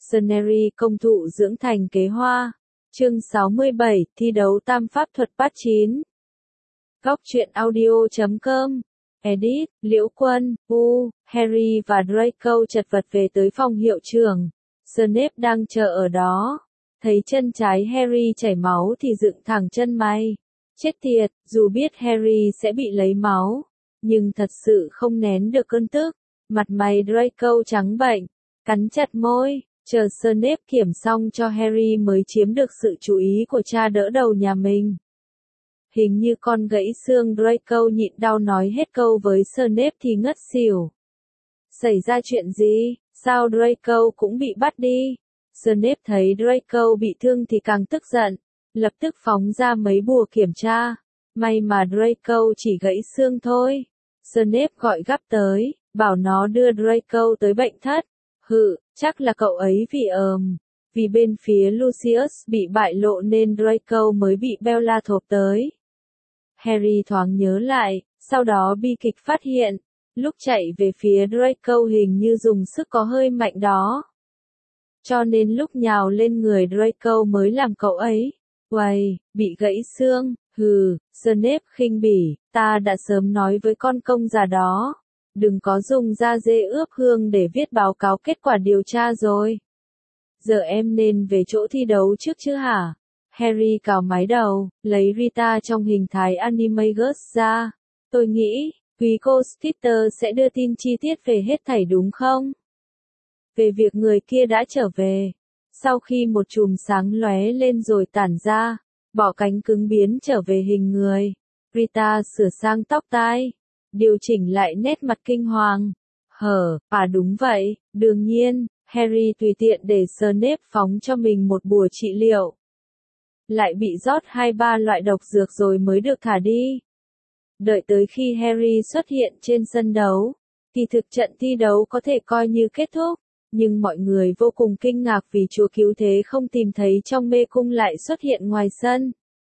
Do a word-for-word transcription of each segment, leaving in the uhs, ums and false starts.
Scenery công thụ dưỡng thành kế hoa. Chương sáu mươi bảy, thi đấu tam pháp thuật part chín. Góc truyện audio chấm com. Edit, Liễu Quân, U, Harry và Draco chật vật về tới phòng hiệu trưởng. Snape đang chờ ở đó. Thấy chân trái Harry chảy máu thì dựng thẳng chân mày. Chết tiệt, dù biết Harry sẽ bị lấy máu, nhưng thật sự không nén được cơn tức. Mặt mày Draco trắng bệch, cắn chặt môi, chờ Snape kiểm xong cho Harry mới chiếm được sự chú ý của cha đỡ đầu nhà mình. Hình như con gãy xương, Draco nhịn đau nói hết câu với Snape thì ngất xỉu. Xảy ra chuyện gì? Sao Draco cũng bị bắt đi? Snape thấy Draco bị thương thì càng tức giận, lập tức phóng ra mấy bùa kiểm tra. May mà Draco chỉ gãy xương thôi. Snape gọi gấp tới, bảo nó đưa Draco tới bệnh thất. Hự, chắc là cậu ấy vì ờm, vì bên phía Lucius bị bại lộ nên Draco mới bị Bella thộp tới. Harry thoáng nhớ lại, sau đó bi kịch phát hiện, lúc chạy về phía Draco hình như dùng sức có hơi mạnh đó. Cho nên lúc nhào lên người Draco mới làm cậu ấy, uầy, bị gãy xương, hừ, Snape khinh bỉ, ta đã sớm nói với con công già đó, đừng có dùng da dê ướp hương để viết báo cáo kết quả điều tra rồi. Giờ em nên về chỗ thi đấu trước chứ hả? Harry cào mái đầu, lấy Rita trong hình thái Animagus ra. Tôi nghĩ, quý cô Skeeter sẽ đưa tin chi tiết về hết thảy đúng không? Về việc người kia đã trở về. Sau khi một chùm sáng lóe lên rồi tản ra, bỏ cánh cứng biến trở về hình người. Rita sửa sang tóc tai, điều chỉnh lại nét mặt kinh hoàng. Hở, à đúng vậy, đương nhiên, Harry tùy tiện để Snape phóng cho mình một bùa trị liệu. Lại bị rót hai ba loại độc dược rồi mới được thả đi. Đợi tới khi Harry xuất hiện trên sân đấu, thì thực trận thi đấu có thể coi như kết thúc, nhưng mọi người vô cùng kinh ngạc vì chúa cứu thế không tìm thấy trong mê cung lại xuất hiện ngoài sân.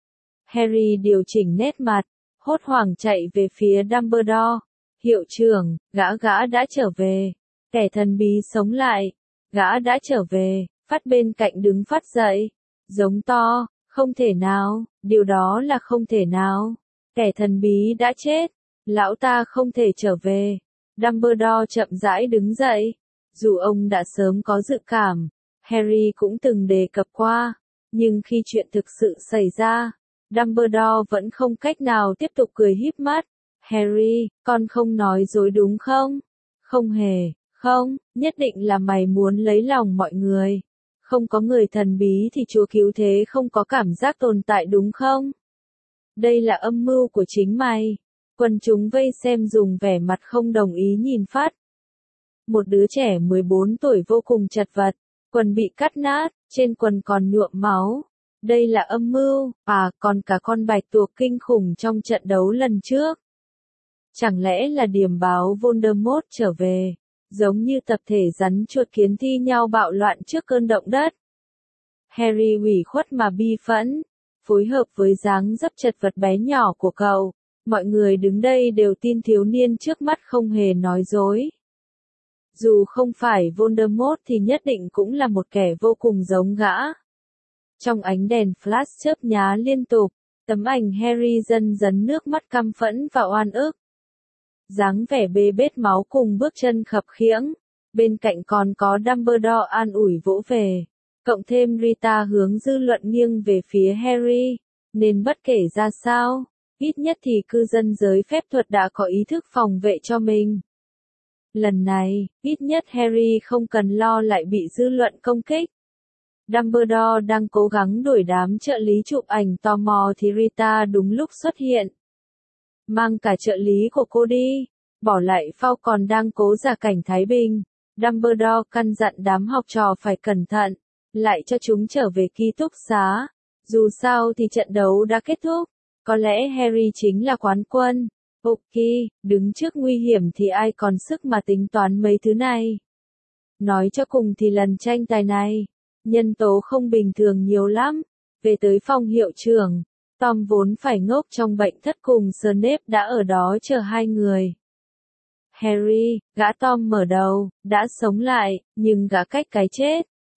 Harry điều chỉnh nét mặt, hốt hoảng chạy về phía Dumbledore. Hiệu trưởng, gã gã đã trở về. Kẻ thần bí sống lại. Gã đã trở về, Phát bên cạnh đứng phát dậy. Giống to, không thể nào, điều đó là không thể nào. Kẻ thần bí đã chết, lão ta không thể trở về. Dumbledore chậm rãi đứng dậy. Dù ông đã sớm có dự cảm, Harry cũng từng đề cập qua, nhưng khi chuyện thực sự xảy ra, Dumbledore vẫn không cách nào tiếp tục cười híp mắt. Harry, con không nói dối đúng không? Không hề, không, nhất định là mày muốn lấy lòng mọi người. Không có người thần bí thì chúa cứu thế không có cảm giác tồn tại đúng không? Đây là âm mưu của chính mày. Quần chúng vây xem dùng vẻ mặt không đồng ý nhìn Phát. Một đứa trẻ mười bốn tuổi vô cùng chật vật, quần bị cắt nát, trên quần còn nhuộm máu. Đây là âm mưu, à, còn cả con bạch tuộc kinh khủng trong trận đấu lần trước. Chẳng lẽ là điềm báo Voldemort trở về, giống như tập thể rắn chuột kiến thi nhau bạo loạn trước cơn động đất. Harry ủy khuất mà bi phẫn, phối hợp với dáng dấp chật vật bé nhỏ của cậu, mọi người đứng đây đều tin thiếu niên trước mắt không hề nói dối. Dù không phải Voldemort thì nhất định cũng là một kẻ vô cùng giống gã. Trong ánh đèn flash chớp nhá liên tục, tấm ảnh Harry dần dần nước mắt căm phẫn và oan ức. Dáng vẻ bê bết máu cùng bước chân khập khiễng, bên cạnh còn có Dumbledore an ủi vỗ về, cộng thêm Rita hướng dư luận nghiêng về phía Harry, nên bất kể ra sao, ít nhất thì cư dân giới phép thuật đã có ý thức phòng vệ cho mình. Lần này, ít nhất Harry không cần lo lại bị dư luận công kích. Dumbledore đang cố gắng đuổi đám trợ lý chụp ảnh tò mò thì Rita đúng lúc xuất hiện. Mang cả trợ lý của cô đi, bỏ lại Phao còn đang cố giả cảnh thái bình. Dumbledore căn dặn đám học trò phải cẩn thận, lại cho chúng trở về ký túc xá. Dù sao thì trận đấu đã kết thúc, có lẽ Harry chính là quán quân. Ok, đứng trước nguy hiểm thì ai còn sức mà tính toán mấy thứ này. Nói cho cùng thì lần tranh tài này, nhân tố không bình thường nhiều lắm. Về tới phòng hiệu trưởng, Tom vốn phải ngốc trong bệnh thất cùng Snape đã ở đó chờ hai người. Harry, gã Tom mở đầu, đã sống lại, nhưng gã cách cái chết.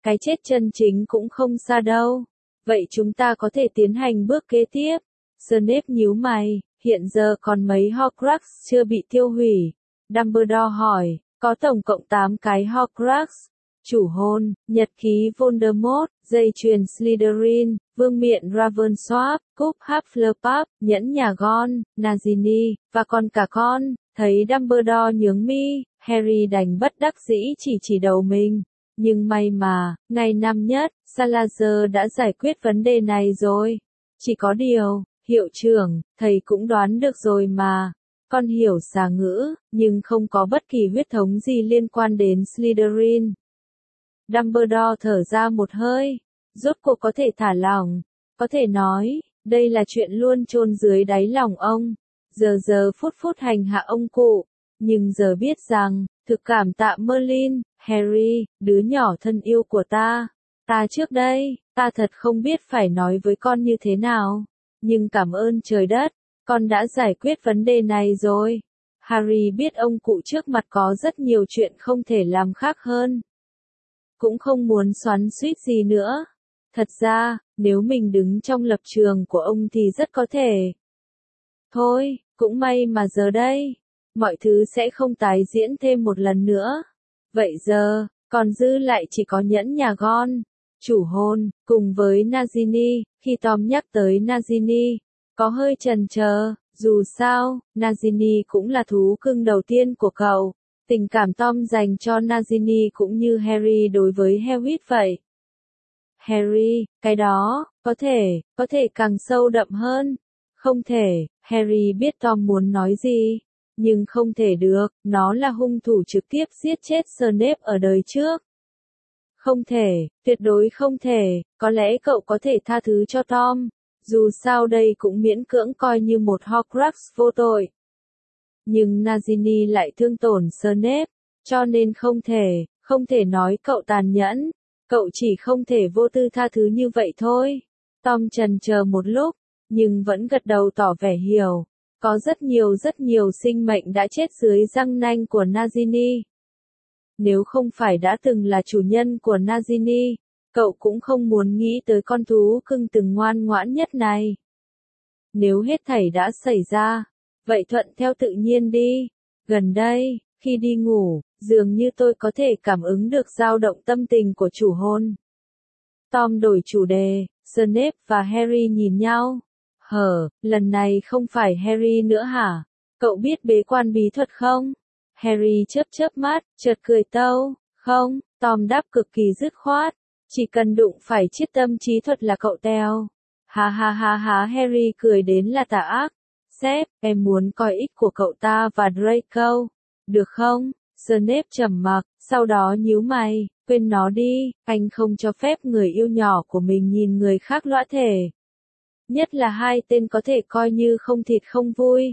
cái chết chân chính cũng không xa đâu. Vậy chúng ta có thể tiến hành bước kế tiếp. Snape nhíu mày, hiện giờ còn mấy Horcrux chưa bị tiêu hủy. Dumbledore hỏi, có tổng cộng tám cái Horcrux. Chủ hồn, nhật ký Voldemort, dây chuyền Slytherin, vương miện Ravensworth, cúp Hufflepuff, nhẫn nhà Gon, Nagini, và còn cả con. Thấy Dumbledore nhướng mi, Harry đành bất đắc dĩ chỉ chỉ đầu mình. Nhưng may mà, ngày năm nhất, Salazar đã giải quyết vấn đề này rồi. Chỉ có điều, hiệu trưởng, thầy cũng đoán được rồi mà. Con hiểu xà ngữ, nhưng không có bất kỳ huyết thống gì liên quan đến Slytherin. Dumbledore thở ra một hơi, rốt cuộc có thể thả lỏng, có thể nói, đây là chuyện luôn chôn dưới đáy lòng ông, giờ giờ phút phút hành hạ ông cụ, nhưng giờ biết rằng, thực cảm tạ Merlin, Harry, đứa nhỏ thân yêu của ta, ta trước đây, ta thật không biết phải nói với con như thế nào, nhưng cảm ơn trời đất, con đã giải quyết vấn đề này rồi. Harry biết ông cụ trước mặt có rất nhiều chuyện không thể làm khác hơn. Cũng không muốn xoắn xuýt gì nữa. Thật ra, nếu mình đứng trong lập trường của ông thì rất có thể. Thôi, cũng may mà giờ đây, mọi thứ sẽ không tái diễn thêm một lần nữa. Vậy giờ, còn dư lại chỉ có nhẫn nhà Gon, chủ hồn, cùng với Nagini. Khi Tom nhắc tới Nagini, có hơi chần chờ, dù sao, Nagini cũng là thú cưng đầu tiên của cậu. Tình cảm Tom dành cho Nagini cũng như Harry đối với Hewitt vậy. Harry, cái đó, có thể, có thể càng sâu đậm hơn. Không thể, Harry biết Tom muốn nói gì. Nhưng không thể được, nó là hung thủ trực tiếp giết chết Snape ở đời trước. Không thể, tuyệt đối không thể, có lẽ cậu có thể tha thứ cho Tom. Dù sao đây cũng miễn cưỡng coi như một Horcrux vô tội. Nhưng Nagini lại thương tổn Snape, cho nên không thể, không thể nói cậu tàn nhẫn, cậu chỉ không thể vô tư tha thứ như vậy thôi. Tom chần chờ một lúc, nhưng vẫn gật đầu tỏ vẻ hiểu, có rất nhiều rất nhiều sinh mệnh đã chết dưới răng nanh của Nagini. Nếu không phải đã từng là chủ nhân của Nagini, cậu cũng không muốn nghĩ tới con thú cưng từng ngoan ngoãn nhất này. Nếu hết thảy đã xảy ra, vậy thuận theo tự nhiên đi. Gần đây, khi đi ngủ, dường như tôi có thể cảm ứng được dao động tâm tình của chủ hồn. Tom đổi chủ đề, Snape và Harry nhìn nhau. Hở, lần này không phải Harry nữa hả? Cậu biết bế quan bí thuật không? Harry chớp chớp mắt, chợt cười tâu. Không, Tom đáp cực kỳ dứt khoát. Chỉ cần đụng phải chiết tâm trí thuật là cậu teo. Ha ha ha ha, Harry cười đến là tà ác. Sếp, em muốn coi ích của cậu ta và Draco. Được không? Snape trầm mặc, sau đó nhíu mày, quên nó đi, anh không cho phép người yêu nhỏ của mình nhìn người khác lõa thể. Nhất là hai tên có thể coi như không thịt không vui.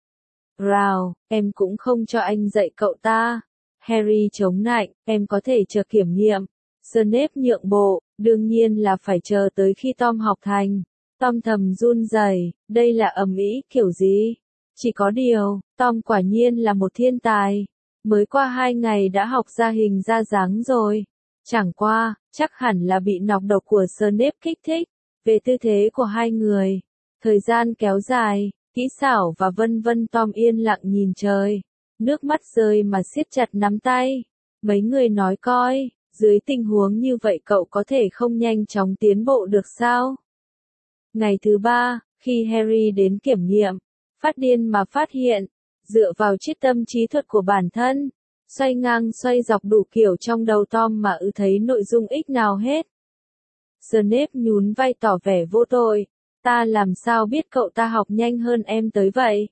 Rào, em cũng không cho anh dạy cậu ta. Harry chống nạnh, em có thể chờ kiểm nghiệm. Snape nhượng bộ, đương nhiên là phải chờ tới khi Tom học thành. Tom thầm run rẩy, đây là ầm ĩ kiểu gì? Chỉ có điều, Tom quả nhiên là một thiên tài. Mới qua hai ngày đã học ra hình ra dáng rồi. Chẳng qua, chắc hẳn là bị nọc độc của Snape kích thích. Về tư thế của hai người, thời gian kéo dài, kỹ xảo và vân vân. Tom yên lặng nhìn trời, nước mắt rơi mà siết chặt nắm tay. Mấy người nói coi, dưới tình huống như vậy cậu có thể không nhanh chóng tiến bộ được sao? Ngày thứ ba, khi Harry đến kiểm nghiệm, phát điên mà phát hiện, dựa vào chiết tâm trí thuật của bản thân, xoay ngang xoay dọc đủ kiểu trong đầu Tom mà ư thấy nội dung ích nào hết. Snape nhún vai tỏ vẻ vô tội, ta làm sao biết cậu ta học nhanh hơn em tới vậy?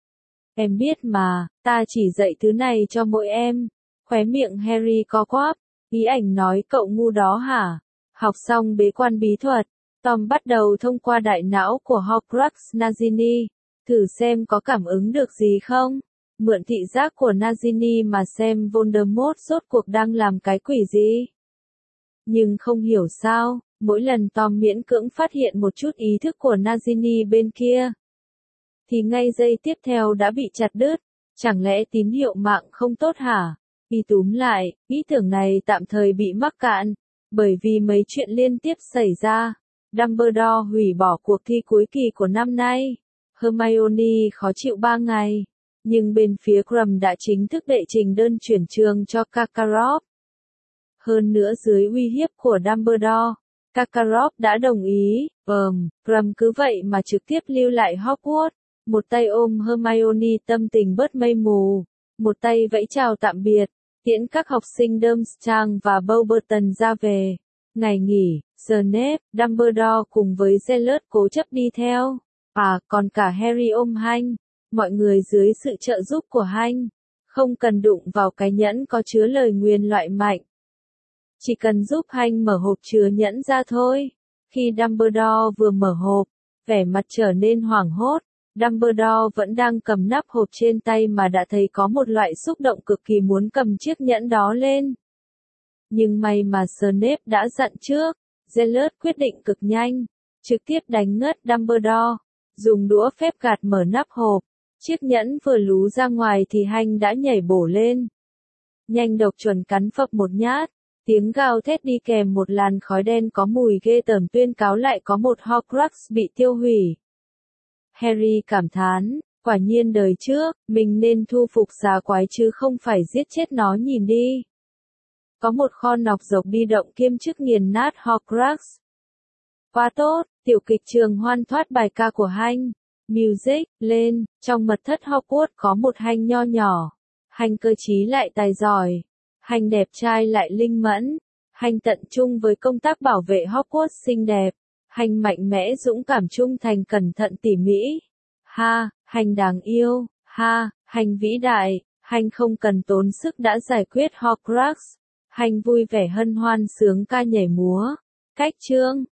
Em biết mà, ta chỉ dạy thứ này cho mỗi em. Khóe miệng Harry co quắp, ý ảnh nói cậu ngu đó hả? Học xong bế quan bí thuật, Tom bắt đầu thông qua đại não của Horcrux Nagini, thử xem có cảm ứng được gì không? Mượn thị giác của Nagini mà xem Voldemort rốt cuộc đang làm cái quỷ gì? Nhưng không hiểu sao, mỗi lần Tom miễn cưỡng phát hiện một chút ý thức của Nagini bên kia, thì ngay giây tiếp theo đã bị chặt đứt. Chẳng lẽ tín hiệu mạng không tốt hả? Đi túm lại, ý tưởng này tạm thời bị mắc cạn. Bởi vì mấy chuyện liên tiếp xảy ra, Dumbledore hủy bỏ cuộc thi cuối kỳ của năm nay. Hermione khó chịu ba ngày, nhưng bên phía Krum đã chính thức đệ trình đơn chuyển trường cho Karkaroff. Hơn nữa dưới uy hiếp của Dumbledore, Karkaroff đã đồng ý. Ừm, Krum cứ vậy mà trực tiếp lưu lại Hogwarts, một tay ôm Hermione tâm tình bớt mây mù, một tay vẫy chào tạm biệt, tiễn các học sinh Durmstrang và Beauxbaton ra về. Ngày nghỉ, Snape, Dumbledore cùng với Zealot cố chấp đi theo. À, còn cả Harry ôm Hanh. Mọi người dưới sự trợ giúp của Hanh, không cần đụng vào cái nhẫn có chứa lời nguyền loại mạnh. Chỉ cần giúp Hanh mở hộp chứa nhẫn ra thôi. Khi Dumbledore vừa mở hộp, vẻ mặt trở nên hoảng hốt. Dumbledore vẫn đang cầm nắp hộp trên tay mà đã thấy có một loại xúc động cực kỳ muốn cầm chiếc nhẫn đó lên. Nhưng may mà Snape đã dặn trước, Zealot quyết định cực nhanh, trực tiếp đánh ngất Dumbledore, dùng đũa phép gạt mở nắp hộp. Chiếc nhẫn vừa lú ra ngoài thì Hanh đã nhảy bổ lên. Nhanh độc chuẩn cắn phập một nhát, tiếng gào thét đi kèm một làn khói đen có mùi ghê tởm tuyên cáo lại có một Horcrux bị tiêu hủy. Harry cảm thán, quả nhiên đời trước, mình nên thu phục xà quái chứ không phải giết chết nó nhìn đi. Có một kho nọc độc đi động kiêm chức nghiền nát Horcrux. Quá tốt, tiểu kịch trường hoan thoát bài ca của Hanh. Music, lên, trong mật thất Hogwarts có một Hanh nho nhỏ. Hanh cơ trí lại tài giỏi. Hanh đẹp trai lại linh mẫn. Hanh tận trung với công tác bảo vệ Hogwarts xinh đẹp. Hanh mạnh mẽ dũng cảm trung thành cẩn thận tỉ mỉ. Ha, Hanh đáng yêu. Ha, Hanh vĩ đại. Hanh không cần tốn sức đã giải quyết Horcrux. Hanh vui vẻ hân hoan sướng ca nhảy múa. Cách chương